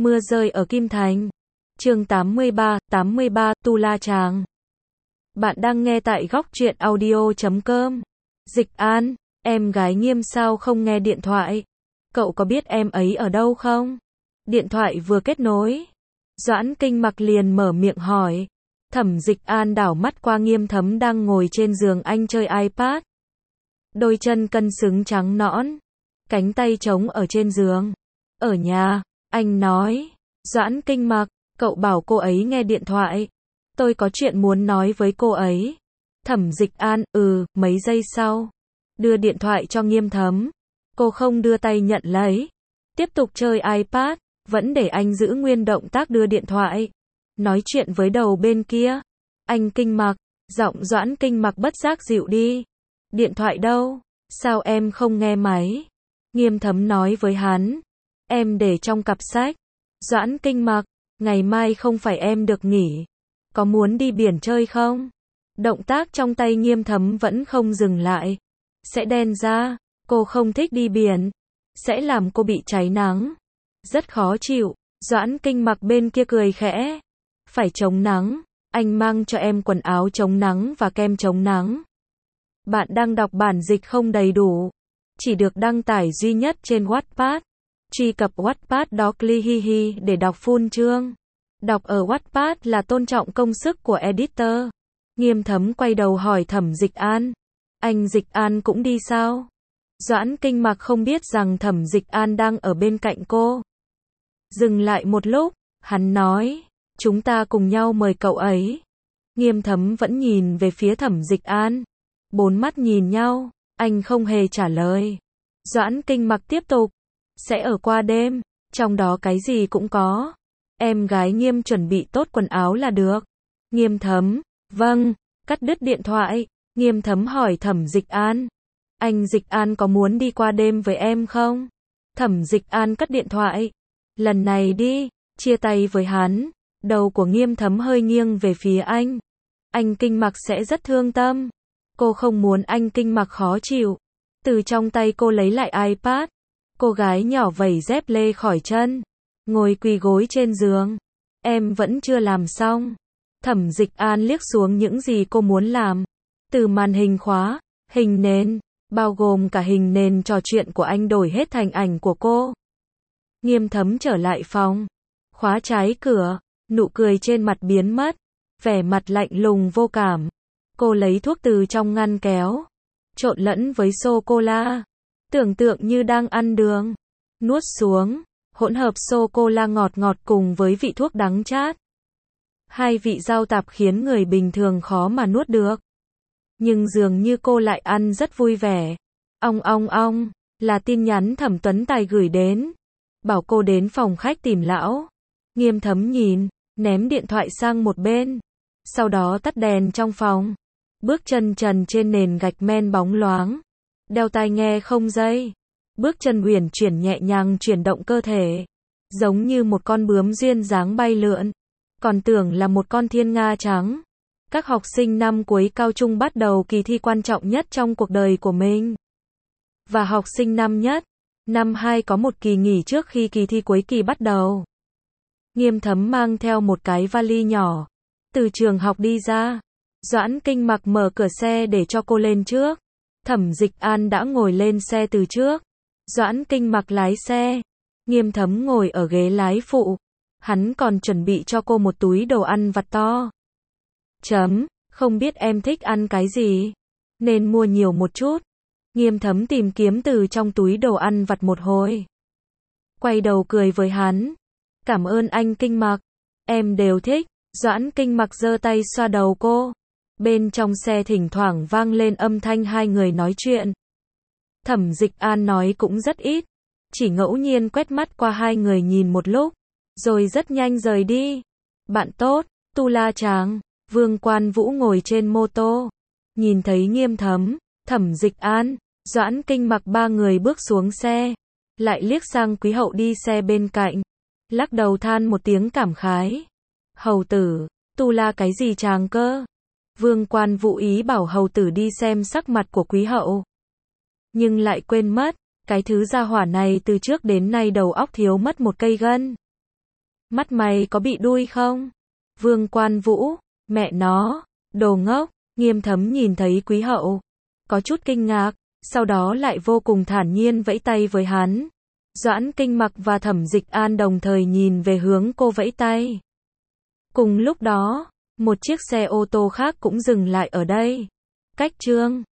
Mưa rơi ở Kim Thành. Chương 83, Tu La Chàng. Bạn đang nghe tại góc truyện audio.com. Dịch An, em gái Nghiêm sao không nghe điện thoại? Cậu có biết em ấy ở đâu không? Điện thoại vừa kết nối. Doãn Kinh Mặc liền mở miệng hỏi. Thẩm Dịch An đảo mắt qua Nghiêm Thấm đang ngồi trên giường anh chơi iPad. Đôi chân cân xứng trắng nõn, cánh tay trống ở trên giường. Ở nhà, anh nói. Doãn Kinh Mặc, cậu bảo cô ấy nghe điện thoại. Tôi có chuyện muốn nói với cô ấy. Thẩm Dịch An, mấy giây sau. Đưa điện thoại cho Nghiêm Thấm. Cô không đưa tay nhận lấy. Tiếp tục chơi iPad, vẫn để anh giữ nguyên động tác đưa điện thoại. Nói chuyện với đầu bên kia. Anh Kinh Mặc, giọng Doãn Kinh Mặc bất giác dịu đi. Điện thoại đâu? Sao em không nghe máy? Nghiêm Thấm nói với hắn. Em để trong cặp sách. Doãn Kinh Mặc, ngày mai không phải em được nghỉ. Có muốn đi biển chơi không? Động tác trong tay Nghiêm Thấm vẫn không dừng lại. Sẽ đen ra, cô không thích đi biển. Sẽ làm cô bị cháy nắng. Rất khó chịu. Doãn Kinh Mặc bên kia cười khẽ. Phải chống nắng, anh mang cho em quần áo chống nắng và kem chống nắng. Bạn đang đọc bản dịch không đầy đủ. Chỉ được đăng tải duy nhất trên Wattpad. Truy cập Wattpad.com để đọc full chương. Đọc ở Wattpad là tôn trọng công sức của editor. Nghiêm Thấm quay đầu hỏi Thẩm Dịch An. Anh Dịch An cũng đi sao? Doãn Kinh Mặc không biết rằng Thẩm Dịch An đang ở bên cạnh cô. Dừng lại một lúc, hắn nói. Chúng ta cùng nhau mời cậu ấy. Nghiêm Thấm vẫn nhìn về phía Thẩm Dịch An. Bốn mắt nhìn nhau, anh không hề trả lời. Doãn Kinh Mặc tiếp tục. Sẽ ở qua đêm, trong đó cái gì cũng có. Em gái Nghiêm chuẩn bị tốt quần áo là được. Nghiêm Thấm, vâng, cắt đứt điện thoại. Nghiêm Thấm hỏi Thẩm Dịch An. Anh Dịch An có muốn đi qua đêm với em không? Thẩm Dịch An cất điện thoại. Lần này đi, chia tay với hắn. Đầu của Nghiêm Thấm hơi nghiêng về phía anh. Anh Kinh Mặc sẽ rất thương tâm. Cô không muốn anh Kinh Mặc khó chịu. Từ trong tay cô lấy lại iPad. Cô gái nhỏ vẩy dép lê khỏi chân. Ngồi quỳ gối trên giường. Em vẫn chưa làm xong. Thẩm Dịch An liếc xuống những gì cô muốn làm. Từ màn hình khóa, hình nền, bao gồm cả hình nền trò chuyện của anh đổi hết thành ảnh của cô. Nghiêm Thấm trở lại phòng. Khóa trái cửa. Nụ cười trên mặt biến mất. Vẻ mặt lạnh lùng vô cảm. Cô lấy thuốc từ trong ngăn kéo. Trộn lẫn với sô-cô-la. Tưởng tượng như đang ăn đường. Nuốt xuống. Hỗn hợp sô-cô-la ngọt ngọt cùng với vị thuốc đắng chát. Hai vị giao tạp khiến người bình thường khó mà nuốt được. Nhưng dường như cô lại ăn rất vui vẻ. Ong, là tin nhắn Thẩm Tuấn Tài gửi đến. Bảo cô đến phòng khách tìm lão. Nghiêm Thấm nhìn, ném điện thoại sang một bên. Sau đó tắt đèn trong phòng. Bước chân trần trên nền gạch men bóng loáng. Đeo tai nghe không dây. Bước chân uyển chuyển nhẹ nhàng chuyển động cơ thể. Giống như một con bướm duyên dáng bay lượn. Còn tưởng là một con thiên nga trắng. Các học sinh năm cuối cao trung bắt đầu kỳ thi quan trọng nhất trong cuộc đời của mình. Và học sinh năm nhất, năm 2 có một kỳ nghỉ trước khi kỳ thi cuối kỳ bắt đầu. Nghiêm Thấm mang theo một cái vali nhỏ. Từ trường học đi ra. Doãn Kinh Mặc mở cửa xe để cho cô lên trước. Thẩm Dịch An đã ngồi lên xe từ trước. Doãn Kinh Mặc lái xe. Nghiêm Thấm ngồi ở ghế lái phụ. Hắn còn chuẩn bị cho cô một túi đồ ăn vặt to. Không biết em thích ăn cái gì? Nên mua nhiều một chút. Nghiêm Thấm tìm kiếm từ trong túi đồ ăn vặt một hồi. Quay đầu cười với hắn. Cảm ơn anh Kinh Mặc. Em đều thích. Doãn Kinh Mặc giơ tay xoa đầu cô. Bên trong xe thỉnh thoảng vang lên âm thanh hai người nói chuyện. Thẩm Dịch An nói cũng rất ít. Chỉ ngẫu nhiên quét mắt qua hai người nhìn một lúc. Rồi rất nhanh rời đi. Bạn tốt, Tu La Chàng. Vương Quan Vũ ngồi trên mô tô. Nhìn thấy Nghiêm Thấm, Thẩm Dịch An, Doãn Kinh Mặc ba người bước xuống xe. Lại liếc sang Quý Hậu đi xe bên cạnh. Lắc đầu than một tiếng cảm khái. Hầu tử, Tu La cái gì chàng cơ? Vương Quan Vũ ý bảo hầu tử đi xem sắc mặt của Quý Hậu. Nhưng lại quên mất, cái thứ gia hỏa này từ trước đến nay đầu óc thiếu mất một cây gân. Mắt mày có bị đui không? Vương Quan Vũ, mẹ nó, đồ ngốc, Nghiêm Thấm nhìn thấy Quý Hậu, có chút kinh ngạc, sau đó lại vô cùng thản nhiên vẫy tay với hắn. Doãn Kinh Mặc và Thẩm Dịch An đồng thời nhìn về hướng cô vẫy tay. Cùng lúc đó, một chiếc xe ô tô khác cũng dừng lại ở đây. Cách Trương